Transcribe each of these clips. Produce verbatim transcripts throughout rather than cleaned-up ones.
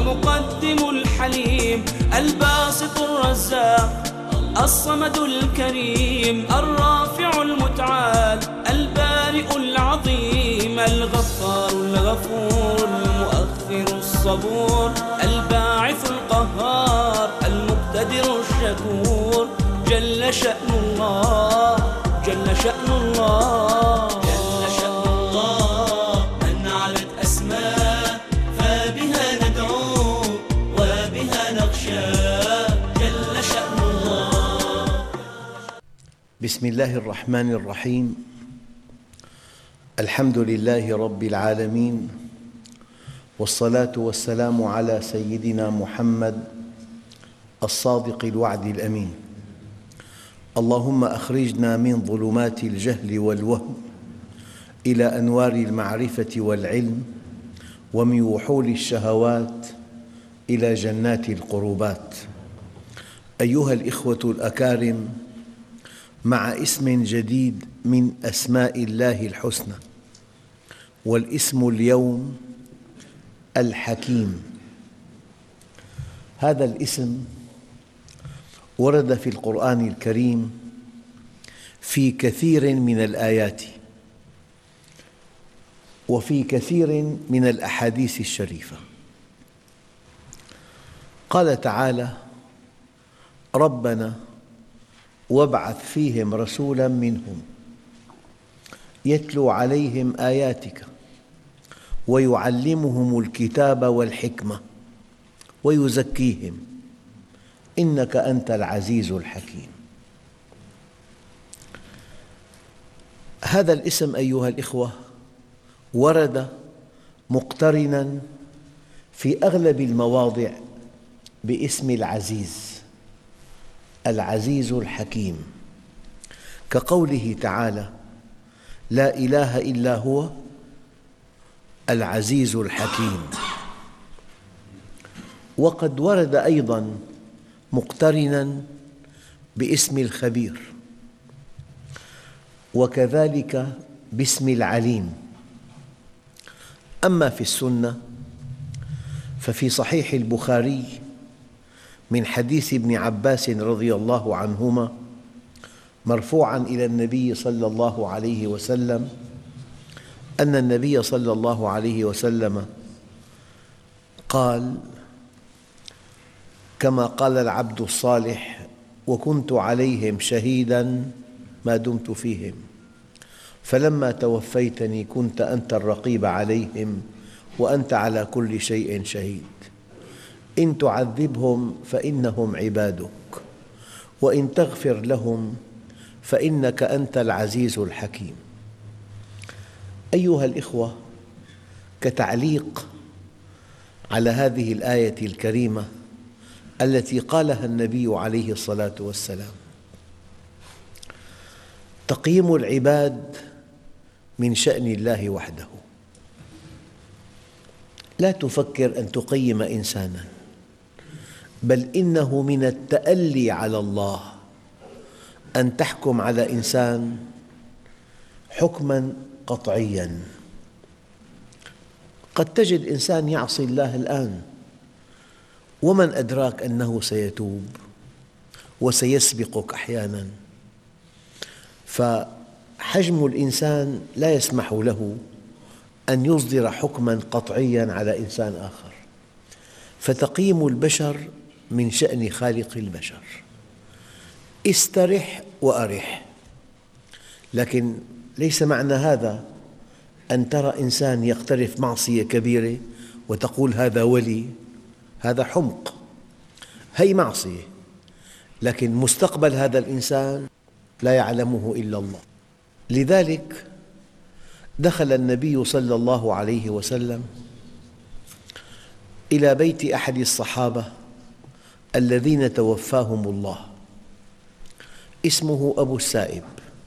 المقدم الحليم الباسط الرزاق الصمد الكريم الرافع المتعال البارئ العظيم الغفار الغفور المؤخر الصبور الباعث القهار المقتدر الشكور جل شأن الله جل شأن الله جل شأن الله من علت أسماء فبها ندعو وبها نخشى جل شأن الله. بسم الله الرحمن الرحيم. الحمد لله رب العالمين، والصلاة والسلام على سيدنا محمد الصادق الوعد الأمين. اللهم أخرجنا من ظلمات الجهل والوهم إلى أنوار المعرفة والعلم، ومن وحول الشهوات إلى جنات القربات. أيها الإخوة الأكارم، مع اسم جديد من أسماء الله الحسنى، والاسم اليوم الحكيم. هذا الاسم ورد في القرآن الكريم في كثير من الآيات وفي كثير من الأحاديث الشريفة. قال تعالى: ربنا وابعث فيهم رسولا منهم يتلو عليهم آياتك ويعلمهم الكتاب والحكمة ويزكيهم إنك أنت العزيز الحكيم. هذا الاسم أيها الإخوة ورد مقترناً في أغلب المواضع باسم العزيز، العزيز الحكيم، كقوله تعالى: لا إله إلا هو العزيز الحكيم. وقد ورد أيضاً مقترناً باسم الخبير، وكذلك باسم العليم. أما في السنة ففي صحيح البخاري من حديث ابن عباس رضي الله عنهما مرفوعاً إلى النبي صلى الله عليه وسلم أن النبي صلى الله عليه وسلم قال: كما قال العبد الصالح: وكنت عليهم شهيداً ما دمت فيهم، فلما توفيتني كنت أنت الرقيب عليهم وأنت على كل شيء شهيد. إن تعذبهم فإنهم عبادك، وإن تغفر لهم فإنك أنت العزيز الحكيم. أيها الإخوة، كتعليق على هذه الآية الكريمة التي قالها النبي عليه الصلاة والسلام: تقييم العباد من شأن الله وحده. لا تفكر أن تقيم إنساناً، بل إنه من التألي على الله أن تحكم على إنسان حكماً قطعياً. قد تجد إنسان يعصي الله الآن، ومن أدراك أنه سيتوب وسيسبقك أحياناً. فحجم الإنسان لا يسمح له أن يصدر حكماً قطعياً على إنسان آخر. فتقييم البشر من شأن خالق البشر. استرح وأرح، لكن ليس معنى هذا أن ترى إنسان يقترف معصية كبيرة وتقول هذا ولي. هذا حمق، هي معصية، لكن مستقبل هذا الإنسان لا يعلمه إلا الله. لذلك دخل النبي صلى الله عليه وسلم إلى بيت أحد الصحابة الذين توفاهم الله، اسمه أبو السائب،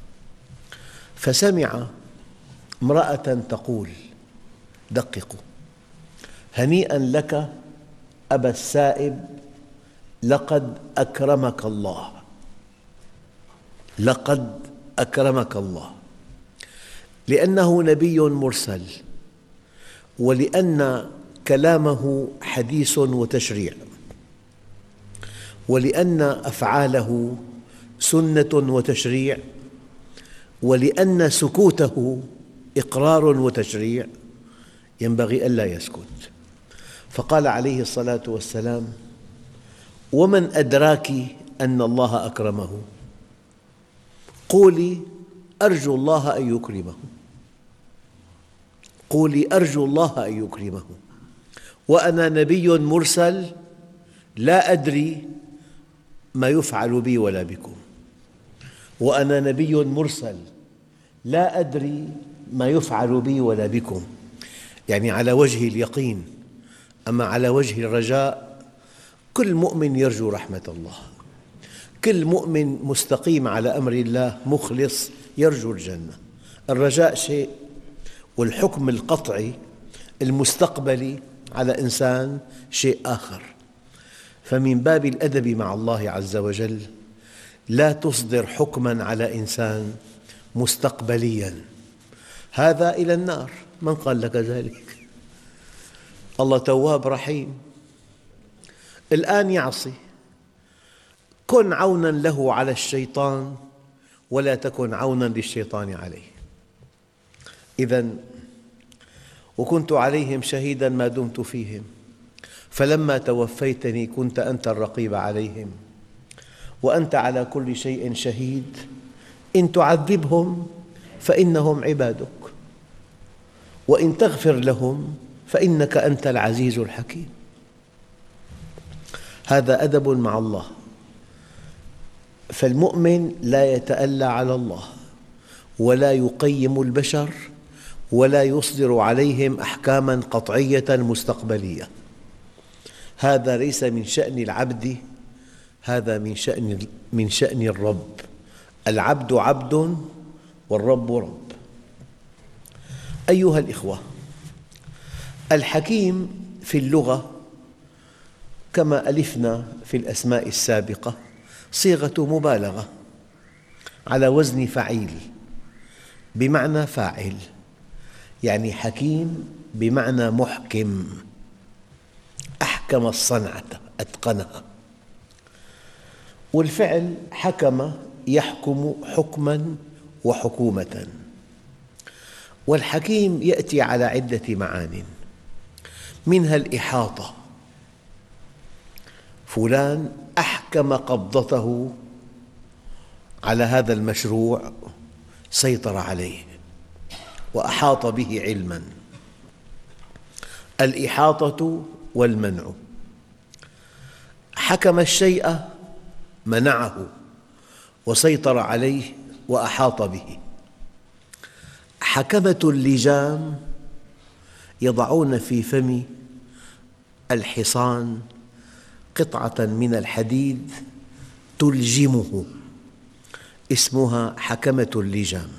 فسمع امرأة تقول: دققوا، هنيئا لك أبا السائب، لقد أكرمك الله، لقد أكرمك الله، لأنه نبي مرسل، ولأن كلامه حديث وتشريع، ولأن أفعاله سنة وتشريع، ولأن سكوته إقرار وتشريع، ينبغي ألا يسكت. فقال عليه الصلاة والسلام: ومن أدراك أن الله أكرمه؟ قولي أرجو الله أن يكرمه، قولي أرجو الله أن يكرمه، وأنا نبي مرسل لا أدري ما يفعل بي ولا بكم، وأنا نبي مرسل لا أدري ما يفعل بي ولا بكم، يعني على وجه اليقين. أما على وجه الرجاء، كل مؤمن يرجو رحمة الله، كل مؤمن مستقيم على أمر الله مخلص يرجو الجنة. الرجاء شيء، والحكم القطعي المستقبلي على إنسان شيء آخر. فمن باب الأدب مع الله عز وجل لا تصدر حكماً على إنسان مستقبلياً: هذا إلى النار. من قال لك ذلك؟ الله تواب رحيم. الآن يعصي، كن عوناً له على الشيطان ولا تكن عوناً للشيطان عليه. إذن وكنت عليهم شهيداً ما دمت فيهم، فلما توفيتني كنت أنت الرقيب عليهم، وأنت على كل شيء شهيد. إن تعذبهم فإنهم عبادك، وإن تغفر لهم فإنك أنت العزيز الحكيم. هذا أدب مع الله. فالمؤمن لا يتألى على الله، ولا يقيم البشر، ولا يصدر عليهم أحكاماً قطعية مستقبلية. هذا ليس من شأن العبد، هذا من شأن من شأن الرب. العبد عبد والرب رب. أيها الإخوة، الحكيم في اللغة كما ألفنا في الأسماء السابقة صيغة مبالغة على وزن فعيل، بمعنى فاعل، يعني حكيم بمعنى محكم، أحكم الصنعة أتقنها. والفعل حكم يحكم حكماً وحكومة. والحكيم يأتي على عدة معان، منها الإحاطة: فلان أحكم قبضته على هذا المشروع، سيطر عليه وأحاط به علماً. الإحاطة والمنع: حكم الشيء منعه وسيطر عليه وأحاط به. حكمة اللجام: يضعون في فم الحصان قطعة من الحديد تلجمه، اسمها حكمة اللجام.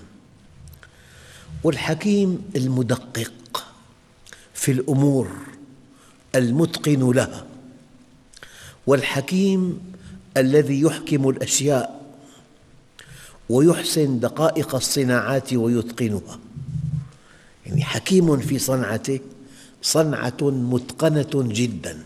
والحكيم المدقق في الأمور المتقن لها، والحكيم الذي يحكم الأشياء ويحسن دقائق الصناعات ويتقنها، يعني حكيم في صنعته، صنعة متقنة جداً.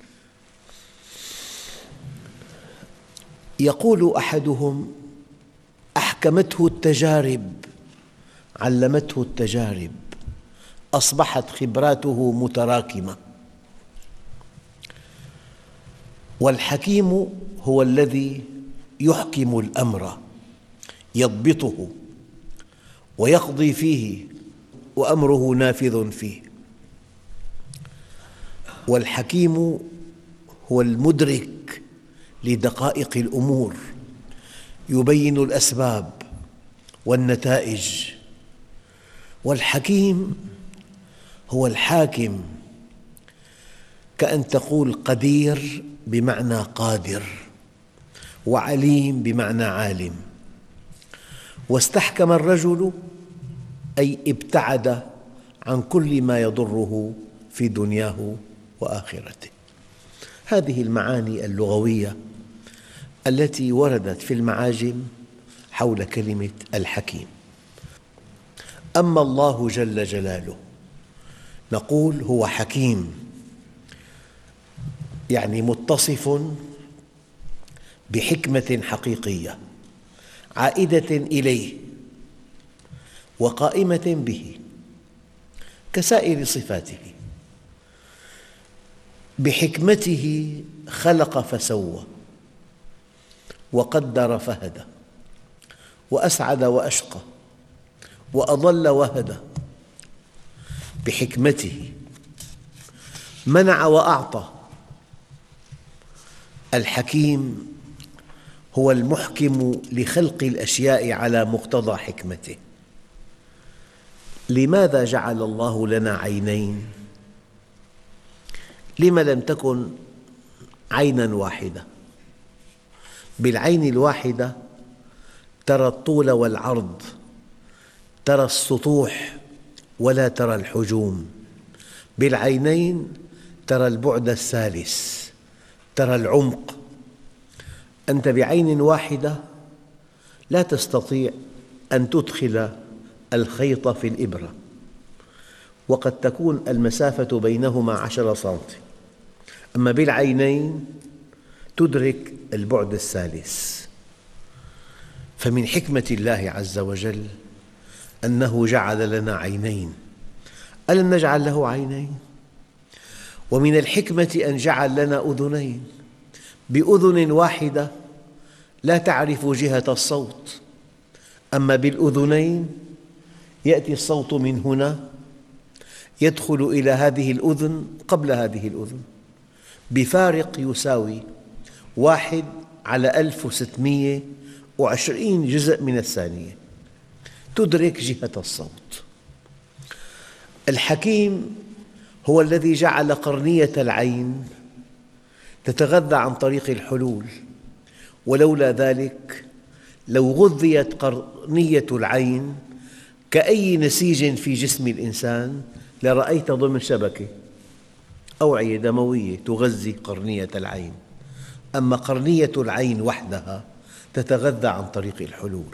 يقول أحدهم: أحكمته التجارب، علمته التجارب، أصبحت خبراته متراكمة. والحكيم هو الذي يحكم الأمر، يضبطه ويقضي فيه، وأمره نافذ فيه. والحكيم هو المدرك لدقائق الأمور، يبين الأسباب والنتائج. والحكيم هو الحاكم، كأن تقول قدير بمعنى قادر، وعليم بمعنى عالم. واستحكم الرجل أي ابتعد عن كل ما يضره في دنياه وآخرته. هذه المعاني اللغوية التي وردت في المعاجم حول كلمة الحكيم. أما الله جل جلاله نقول هو حكيم يعني متصف بحكمة حقيقية عائدة إليه وقائمة به كسائر صفاته. بحكمته خلق فسوى وقدر فهدى وأسعد وأشقى وأضل وهدى. بحكمته منع وأعطى. الحكيم هو المحكم لخلق الأشياء على مقتضى حكمته. لماذا جعل الله لنا عينين؟ لم لم تكن عيناً واحدة؟ بالعين الواحدة ترى الطول والعرض، ترى السطوح ولا ترى الحجوم. بالعينين ترى البعد الثالث، ترى العمق. أنت بعين واحدة لا تستطيع أن تدخل الخيط في الإبرة، وقد تكون المسافة بينهما عشرة سنتي، أما بالعينين تدرك البعد الثالث. فمن حكمة الله عز وجل أنه جعل لنا عينين. ألم نجعل له عينين؟ ومن الحكمة أن جعل لنا أذنين. بأذن واحدة لا تعرف جهة الصوت، أما بالأذنين يأتي الصوت من هنا يدخل إلى هذه الأذن قبل هذه الأذن بفارق يساوي واحد على ألف وستمئة وعشرين جزء من الثانية، تدرك جهة الصوت. الحكيم هو الذي جعل قرنية العين تتغذى عن طريق الحلول، ولولا ذلك لو غذيت قرنية العين كأي نسيج في جسم الإنسان لرأيت ضمن شبكة أوعية دموية تغذي قرنية العين، أما قرنية العين وحدها تتغذى عن طريق الحلول.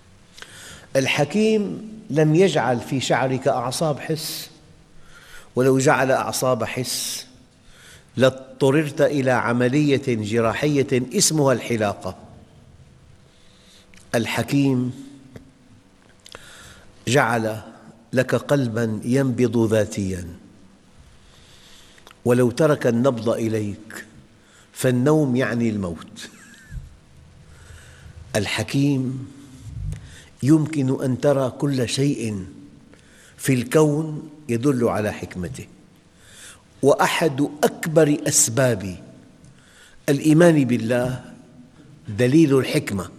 الحكيم لم يجعل في شعرك أعصاب حس، ولو جعل أعصاب حس لاضطررت إلى عملية جراحية اسمها الحلاقة. الحكيم جعل لك قلباً ينبض ذاتياً، ولو ترك النبض إليك فالنوم يعني الموت. الحكيم يمكن أن ترى كل شيء في الكون يدل على حكمته. وأحد أكبر أسباب الإيمان بالله دليل الحكمة.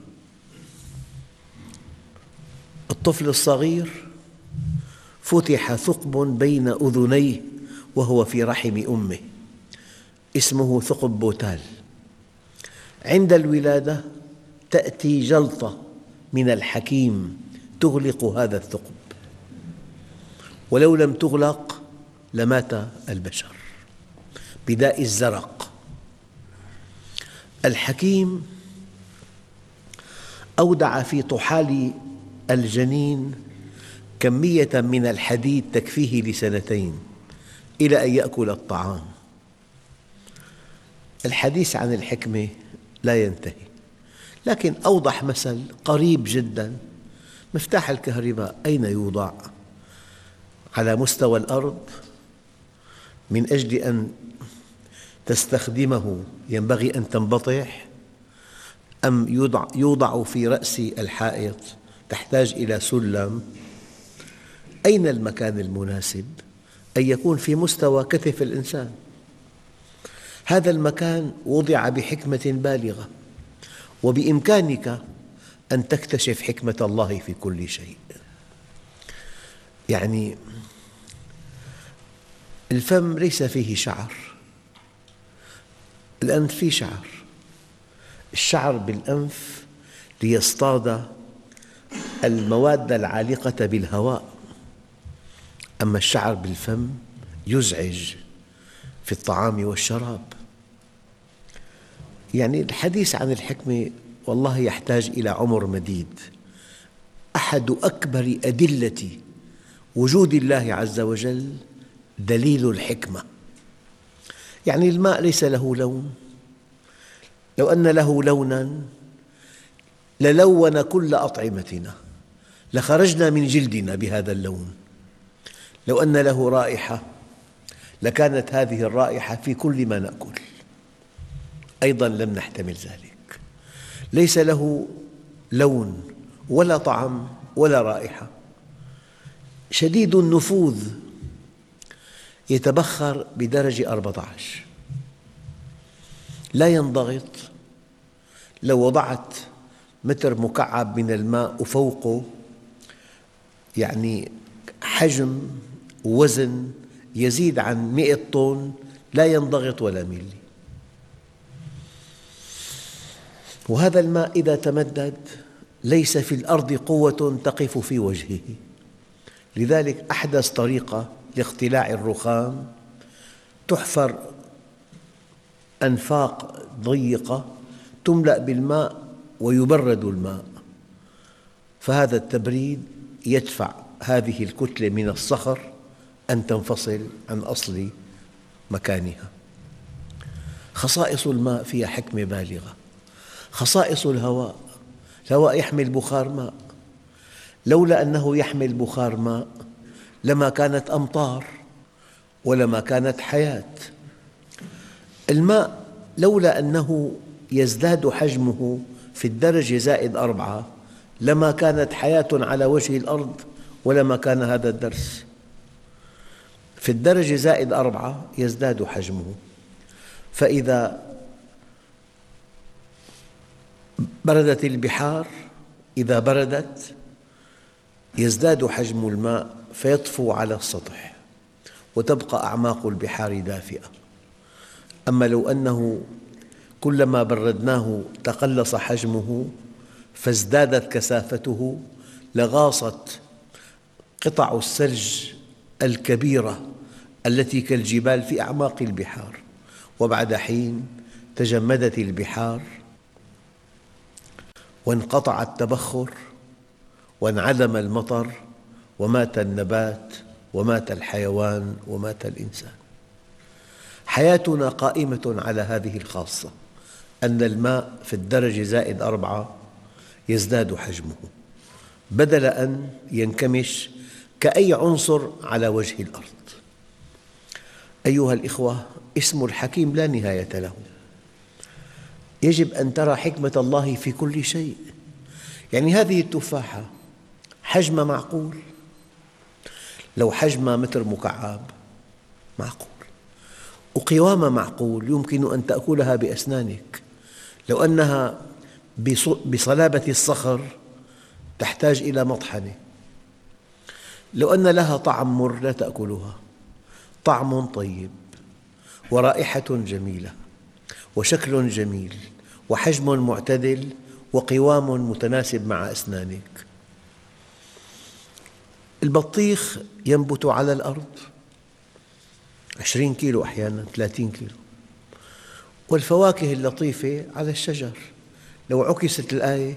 الطفل الصغير فتح ثقب بين أذنيه وهو في رحم أمه اسمه ثقب بوتال. عند الولادة تأتي جلطة من الحكيم تغلق هذا الثقب، ولو لم تغلق لمات البشر بداء الزرق. الحكيم أودع في طحال الجنين كمية من الحديد تكفيه لسنتين إلى أن يأكل الطعام. الحديث عن الحكمة لا ينتهي، لكن أوضح مثل قريب جداً: مفتاح الكهرباء أين يوضع؟ على مستوى الأرض من أجل أن تستخدمه ينبغي أن تنبطح، أم يوضع, يوضع في رأس الحائط تحتاج إلى سلم؟ أين المكان المناسب؟ أن يكون في مستوى كتف الإنسان. هذا المكان وضع بحكمة بالغة، وبإمكانك أن تكتشف حكمة الله في كل شيء. يعني الفم ليس فيه شعر، الأنف فيه شعر. الشعر بالأنف ليصطاد المواد العالقة بالهواء، أما الشعر بالفم يزعج في الطعام والشراب. يعني الحديث عن الحكمة والله يحتاج إلى عمر مديد. أحد أكبر أدلة وجود الله عز وجل دليل الحكمة. يعني الماء ليس له لون، لو أن له لوناً للون كل أطعمتنا، لخرجنا من جلدنا بهذا اللون. لو أن له رائحة لكانت هذه الرائحة في كل ما نأكل، أيضاً لم نحتمل ذلك. ليس له لون ولا طعم ولا رائحة، شديد النفوذ، يتبخر بدرجة أربعة عشر، لا ينضغط. لو وضعت متر مكعب من الماء وفوقه يعني حجم وزن يزيد عن مئة طن لا ينضغط ولا ملي. وهذا الماء إذا تمدد ليس في الأرض قوة تقف في وجهه. لذلك أحدث طريقة لاقتلاع الرخام، تحفر أنفاق ضيقة تملأ بالماء ويبرد الماء، فهذا التبريد يدفع هذه الكتلة من الصخر أن تنفصل عن أصل مكانها. خصائص الماء فيها حكمة بالغة. خصائص الهواء، الهواء يحمل بخار ماء، لولا أنه يحمل بخار ماء لما كانت أمطار ولما كانت حياة. الماء لولا أنه يزداد حجمه في الدرجة زائد أربعة لما كانت حياة على وجه الأرض ولما كان هذا الدرس. في الدرجة زائد أربعة يزداد حجمه، فإذا بردت البحار، إذا بردت يزداد حجم الماء فيطفو على السطح وتبقى أعماق البحار دافئة. أما لو أنه كلما بردناه تقلص حجمه فازدادت كثافته لغاصت قطع الثلج الكبيرة التي كالجبال في أعماق البحار، وبعد حين تجمدت البحار وانقطع التبخر وانعدم المطر ومات النبات ومات الحيوان ومات الإنسان. حياتنا قائمة على هذه الخاصة، أن الماء في الدرجة زائد أربعة يزداد حجمه بدل أن ينكمش كأي عنصر على وجه الأرض. أيها الإخوة، اسم الحكيم لا نهاية له. يجب أن ترى حكمة الله في كل شيء. يعني هذه التفاحة حجمها معقول، لو حجمها متر مكعب معقول، وقوامها معقول، يمكن أن تأكلها بأسنانك. لو أنها بصلابة الصخر تحتاج إلى مطحنة. لو أن لها طعم مر لا تأكلها، طعم طيب ورائحة جميلة وشكل جميل وحجم معتدل وقوام متناسب مع أسنانك. البطيخ ينبت على الأرض عشرين كيلو، أحياناً ثلاثين كيلو، والفواكه اللطيفة على الشجر. لو عكست الآية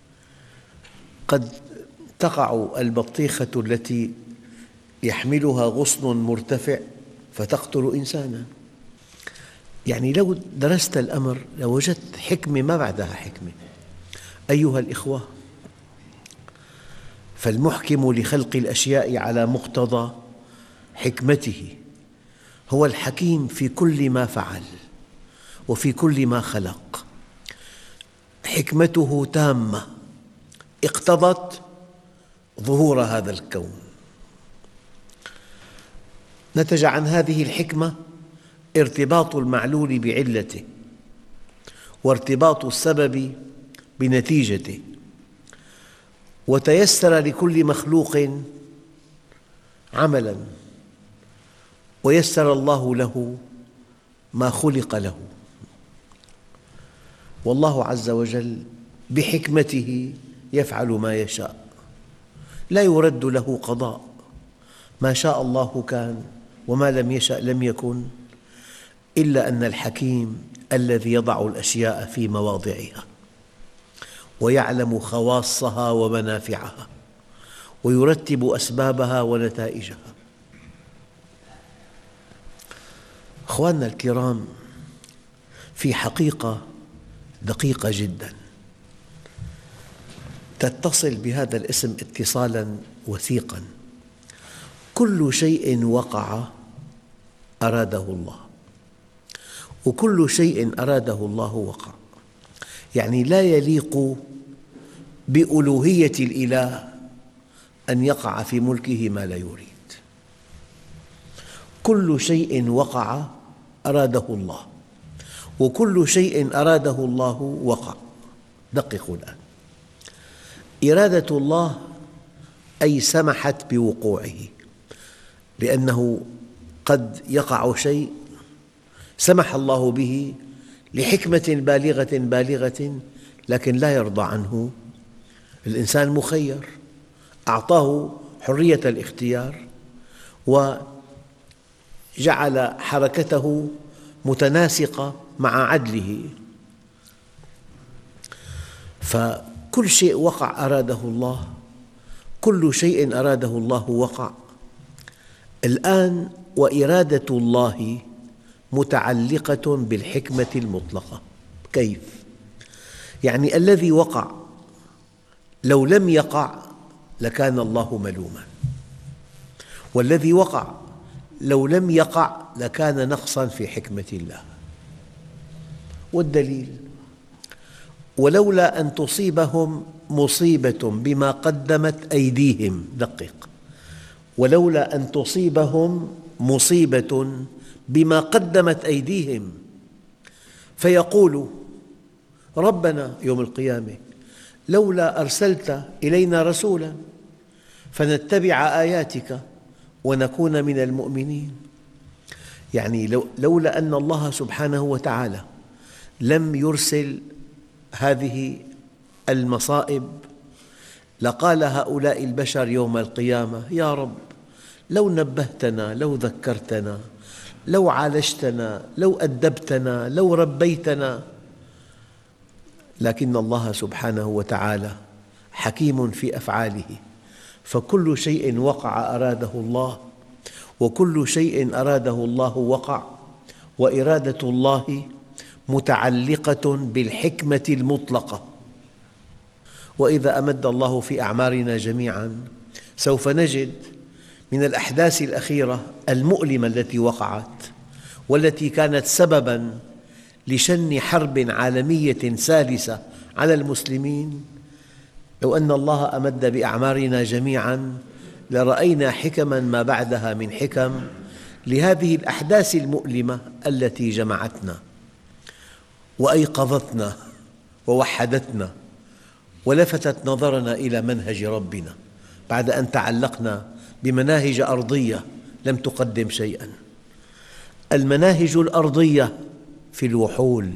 قد تقع البطيخة التي يحملها غصن مرتفع فتقتل إنساناً. يعني لو درست الأمر لوجدت حكمة ما بعدها حكمة. أيها الإخوة، فالمحكم لخلق الأشياء على مقتضى حكمته هو الحكيم في كل ما فعل وفي كل ما خلق. حكمته تامة اقتضت ظهور هذا الكون. نتج عن هذه الحكمة ارتباط المعلول بعلته، وارتباط السبب بنتيجته، وتيسر لكل مخلوق عملاً، ويسر الله له ما خلق له. والله عز وجل بحكمته يفعل ما يشاء، لا يرد له قضاء. ما شاء الله كان وما لم يشأ لم يكن، إلا أن الحكيم الذي يضع الأشياء في مواضعها ويعلم خواصها ومنافعها ويرتب أسبابها ونتائجها. أخواننا الكرام، في حقيقة دقيقة جدا تتصل بهذا الاسم اتصالا وثيقا: كل شيء وقع أراده الله، وكل شيء أراده الله وقع. يعني لا يليق بألوهية الإله أن يقع في ملكه ما لا يريد. كل شيء وقع أراده الله، وكل شيء أراده الله وقع. دققوا الآن: إرادة الله أي سمحت بوقوعه، لأنه قد يقع شيء سمح الله به لحكمة بالغة بالغة، لكن لا يرضى عنه. الإنسان مخير، أعطاه حرية الاختيار وجعل حركته متناسقة مع عدله، فكل شيء وقع أراده الله، كل شيء أراده الله وقع. الآن وإرادة الله متعلقة بالحكمة المطلقة. كيف؟ يعني الذي وقع لو لم يقع لكان الله ملوما، والذي وقع لو لم يقع لكان نقصاً في حكمة الله. والدليل: ولولا أن تصيبهم مصيبة بما قدمت أيديهم. دقق: ولولا أن تصيبهم مصيبة بما قدمت أيديهم فيقولوا ربنا يوم القيامة لولا أرسلت إلينا رسولا فنتبع آياتك ونكون من المؤمنين. يعني لولا أن الله سبحانه وتعالى لم يرسل هذه المصائب لقال هؤلاء البشر يوم القيامة: يا رب لو نبهتنا، لو ذكرتنا، لو عالجتنا، لو أدبتنا، لو ربيتنا. لكن الله سبحانه وتعالى حكيم في أفعاله، فكل شيء وقع أراده الله، وكل شيء أراده الله وقع. وإرادة الله متعلقة بالحكمة المطلقة. وإذا أمد الله في أعمارنا جميعاً سوف نجد من الأحداث الأخيرة المؤلمة التي وقعت والتي كانت سبباً لشن حرب عالمية ثالثة على المسلمين، لو أن الله أمد بأعمارنا جميعاً لرأينا حكماً ما بعدها من حكم لهذه الأحداث المؤلمة التي جمعتنا وأيقظتنا ووحدتنا ولفتت نظرنا إلى منهج ربنا بعد أن تعلقنا بمناهج أرضية لم تقدم شيئاً. المناهج الأرضية في الوحول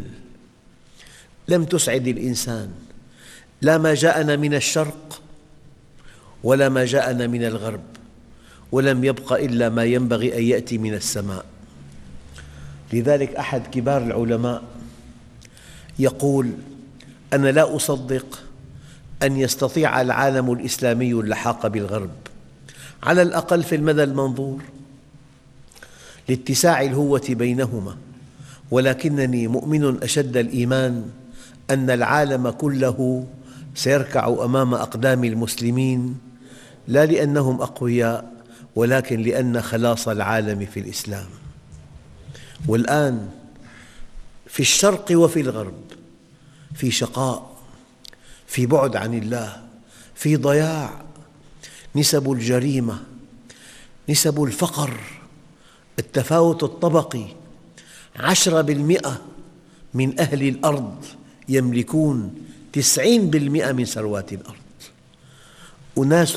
لم تسعد الإنسان، لا ما جاءنا من الشرق ولا ما جاءنا من الغرب، ولم يبق إلا ما ينبغي أن يأتي من السماء. لذلك أحد كبار العلماء يقول: أنا لا أصدق أن يستطيع العالم الإسلامي اللحاق بالغرب، على الأقل في المدى المنظور، لاتساع الهوة بينهما، ولكنني مؤمن أشد الإيمان أن العالم كله سيركع أمام أقدام المسلمين، لا لأنهم أقوياء ولكن لأن خلاص العالم في الإسلام. والآن في الشرق وفي الغرب في شقاء، في بعد عن الله، في ضياع، نسب الجريمة، نسب الفقر، التفاوت الطبقي. عشرة بالمئة من أهل الأرض يملكون تسعين بالمئة من ثروات الأرض. أناس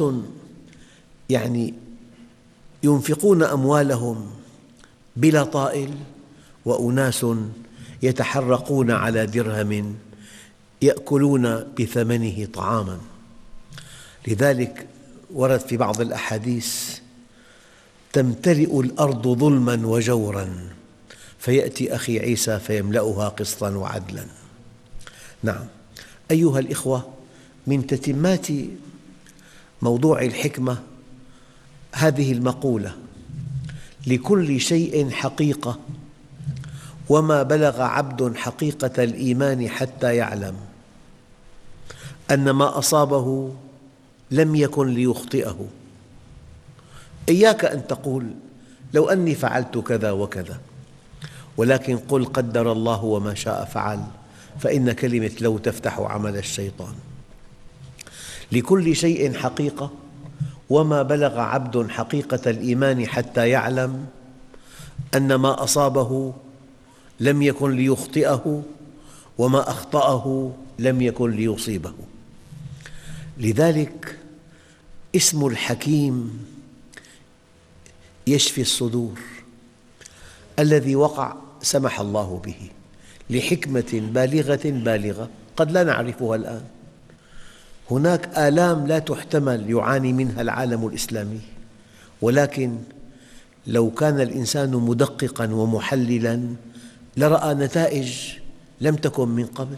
يعني ينفقون أموالهم بلا طائل، وأناس يتحرقون على درهم يأكلون بثمنه طعاماً. لذلك ورد في بعض الأحاديث: تمتلئ الأرض ظلماً وجوراً فيأتي أخي عيسى فيملأها قسطاً وعدلاً. نعم أيها الإخوة، من تتمات موضوع الحكمة هذه المقولة: لكل شيء حقيقة وما بلغ عبد حقيقة الإيمان حتى يعلم أن ما أصابه لم يكن ليخطئه. إياك أن تقول لو أني فعلت كذا وكذا، ولكن قل قدر الله وما شاء فعل، فإن كلمة لو تفتح عمل الشيطان. لكل شيء حقيقة، وما بلغ عبد حقيقة الإيمان حتى يعلم أن ما أصابه لم يكن ليخطئه، وما أخطأه لم يكن ليصيبه. لذلك اسم الحكيم يشفي الصدور، الذي وقع سمح الله به لحكمة بالغة بالغة قد لا نعرفها الآن. هناك آلام لا تحتمل يعاني منها العالم الإسلامي، ولكن لو كان الإنسان مدققاً ومحللاً لرأى نتائج لم تكن من قبل.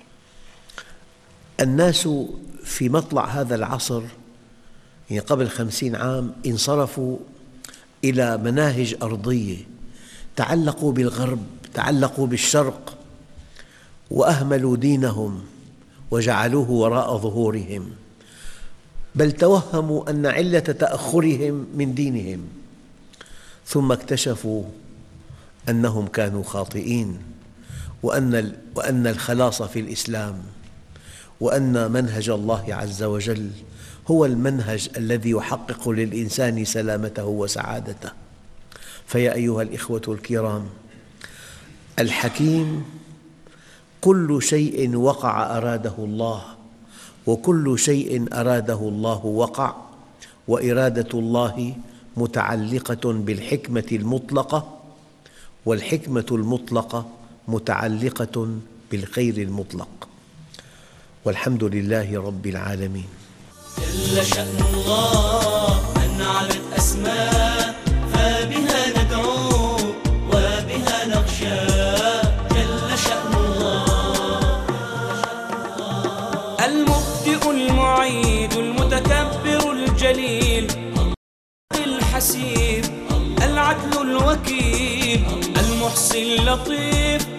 الناس في مطلع هذا العصر، يعني قبل خمسين عام، انصرفوا إلى مناهج أرضية، تعلقوا بالغرب، تعلقوا بالشرق، وأهملوا دينهم وجعلوه وراء ظهورهم، بل توهموا أن علة تأخرهم من دينهم، ثم اكتشفوا أنهم كانوا خاطئين، وأن وأن الخلاص في الإسلام، وأن منهج الله عز وجل هو المنهج الذي يحقق للإنسان سلامته وسعادته. فيا أيها الإخوة الكرام، الحكيم كل شيء وقع أراده الله، وكل شيء أراده الله وقع، وإرادة الله متعلقة بالحكمة المطلقة، والحكمة المطلقة متعلقة بالخير المطلق. والحمد لله رب العالمين. جل شأن الله من علت أسماء، فبها ندعو وبها نخشى. جل شأن الله المبدئ المعيد المتكبر الجليل، الحسيب العدل الوكيل، المحصي اللطيف